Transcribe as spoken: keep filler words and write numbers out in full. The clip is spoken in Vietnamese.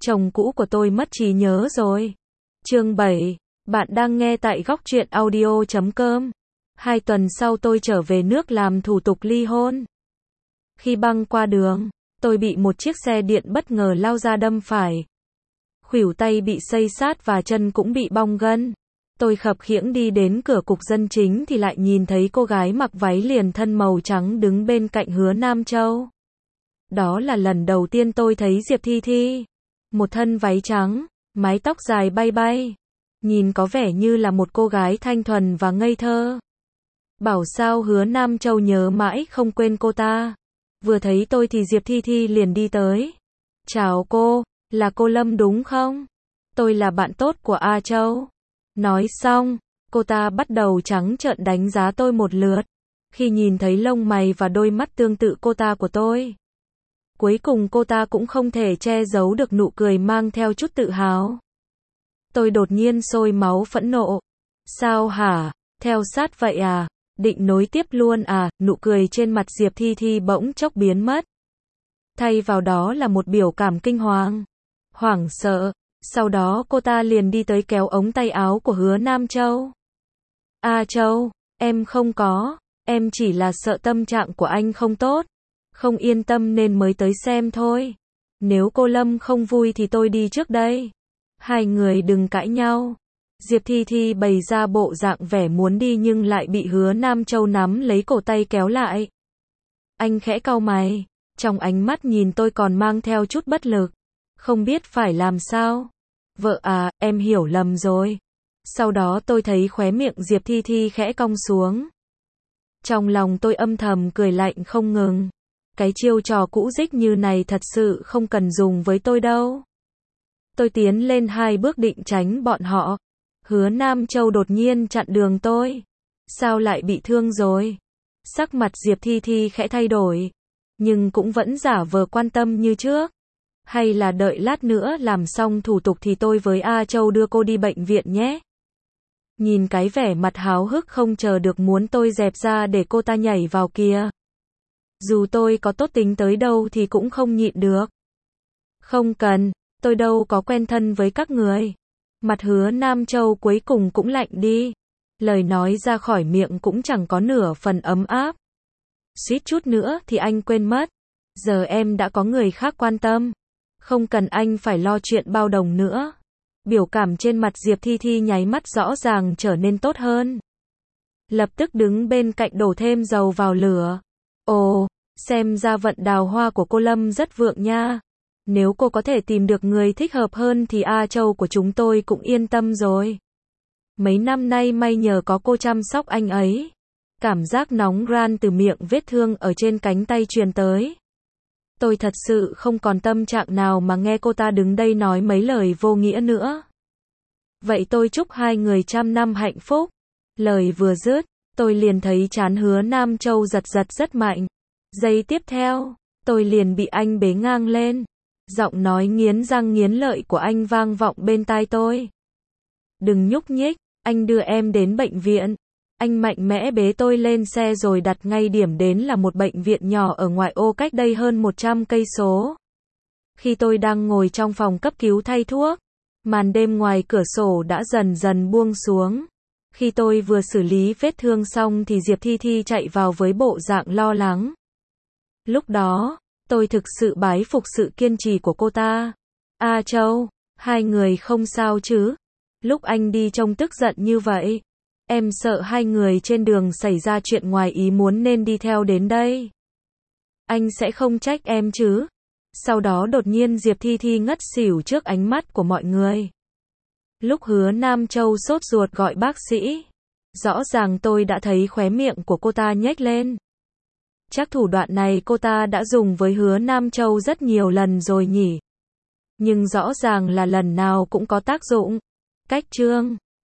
chồng cũ của tôi mất trí nhớ rồi. Chương bảy. Bạn đang nghe tại góc truyện audio chấm com. Hai tuần sau tôi trở về nước làm thủ tục ly hôn. Khi băng qua đường, tôi bị một chiếc xe điện bất ngờ lao ra đâm phải. Khuỷu tay bị xây xát và chân cũng bị bong gân. Tôi khập khiễng đi đến cửa cục dân chính thì lại nhìn thấy cô gái mặc váy liền thân màu trắng đứng bên cạnh Hứa Nam Châu. Đó là lần đầu tiên tôi thấy Diệp Thi Thi. Một thân váy trắng, mái tóc dài bay bay. Nhìn có vẻ như là một cô gái thanh thuần và ngây thơ. Bảo sao Hứa Nam Châu nhớ mãi không quên cô ta. Vừa thấy tôi thì Diệp Thi Thi liền đi tới. Chào cô, là cô Lâm đúng không? Tôi là bạn tốt của A Châu. Nói xong, cô ta bắt đầu trắng trợn đánh giá tôi một lượt. Khi nhìn thấy lông mày và đôi mắt tương tự cô ta của tôi. Cuối cùng cô ta cũng không thể che giấu được nụ cười mang theo chút tự hào. Tôi đột nhiên sôi máu phẫn nộ. Sao hả? Theo sát vậy à? Định nối tiếp luôn à? Nụ cười trên mặt Diệp Thi Thi bỗng chốc biến mất. Thay vào đó là một biểu cảm kinh hoàng, hoảng sợ. Sau đó cô ta liền đi tới kéo ống tay áo của Hứa Nam Châu. A Châu, em không có, em chỉ là sợ tâm trạng của anh không tốt, không yên tâm nên mới tới xem thôi. Nếu cô Lâm không vui thì tôi đi trước đây. Hai người đừng cãi nhau. Diệp Thi Thi bày ra bộ dạng vẻ muốn đi nhưng lại bị Hứa Nam Châu nắm lấy cổ tay kéo lại. Anh khẽ cau mày, trong ánh mắt nhìn tôi còn mang theo chút bất lực, không biết phải làm sao. Vợ à, em hiểu lầm rồi. Sau đó tôi thấy khóe miệng Diệp Thi Thi khẽ cong xuống. Trong lòng tôi âm thầm cười lạnh không ngừng. Cái chiêu trò cũ dích như này thật sự không cần dùng với tôi đâu. Tôi tiến lên hai bước định tránh bọn họ. Hứa Nam Châu đột nhiên chặn đường tôi. Sao lại bị thương rồi? Sắc mặt Diệp Thi Thi khẽ thay đổi, nhưng cũng vẫn giả vờ quan tâm như trước. Hay là đợi lát nữa làm xong thủ tục thì tôi với A Châu đưa cô đi bệnh viện nhé. Nhìn cái vẻ mặt háo hức không chờ được muốn tôi dẹp ra để cô ta nhảy vào kia. Dù tôi có tốt tính tới đâu thì cũng không nhịn được. Không cần, tôi đâu có quen thân với các người. Mặt Hứa Nam Châu cuối cùng cũng lạnh đi. Lời nói ra khỏi miệng cũng chẳng có nửa phần ấm áp. Suýt chút nữa thì anh quên mất. Giờ em đã có người khác quan tâm. Không cần anh phải lo chuyện bao đồng nữa. Biểu cảm trên mặt Diệp Thi Thi nháy mắt rõ ràng trở nên tốt hơn. Lập tức đứng bên cạnh đổ thêm dầu vào lửa. Ồ, xem ra vận đào hoa của cô Lâm rất vượng nha. Nếu cô có thể tìm được người thích hợp hơn thì A Châu của chúng tôi cũng yên tâm rồi. Mấy năm nay may nhờ có cô chăm sóc anh ấy. Cảm giác nóng ran từ miệng vết thương ở trên cánh tay truyền tới. Tôi thật sự không còn tâm trạng nào mà nghe cô ta đứng đây nói mấy lời vô nghĩa nữa. Vậy tôi chúc hai người trăm năm hạnh phúc. Lời vừa dứt, tôi liền thấy trán Hứa Nam Châu giật giật rất mạnh. Giây tiếp theo, tôi liền bị anh bế ngang lên. Giọng nói nghiến răng nghiến lợi của anh vang vọng bên tai tôi. Đừng nhúc nhích, anh đưa em đến bệnh viện. Anh mạnh mẽ bế tôi lên xe rồi đặt ngay điểm đến là một bệnh viện nhỏ ở ngoại ô cách đây hơn một trăm cây số. Khi tôi đang ngồi trong phòng cấp cứu thay thuốc, màn đêm ngoài cửa sổ đã dần dần buông xuống. Khi tôi vừa xử lý vết thương xong thì Diệp Thi Thi chạy vào với bộ dạng lo lắng. Lúc đó, tôi thực sự bái phục sự kiên trì của cô ta. A Châu, hai người không sao chứ? Lúc anh đi trông tức giận như vậy. Em sợ hai người trên đường xảy ra chuyện ngoài ý muốn nên đi theo đến đây. Anh sẽ không trách em chứ? Sau đó đột nhiên Diệp Thi Thi ngất xỉu trước ánh mắt của mọi người. Lúc Hứa Nam Châu sốt ruột gọi bác sĩ, rõ ràng tôi đã thấy khóe miệng của cô ta nhếch lên. Chắc thủ đoạn này cô ta đã dùng với Hứa Nam Châu rất nhiều lần rồi nhỉ. Nhưng rõ ràng là lần nào cũng có tác dụng. Cách chương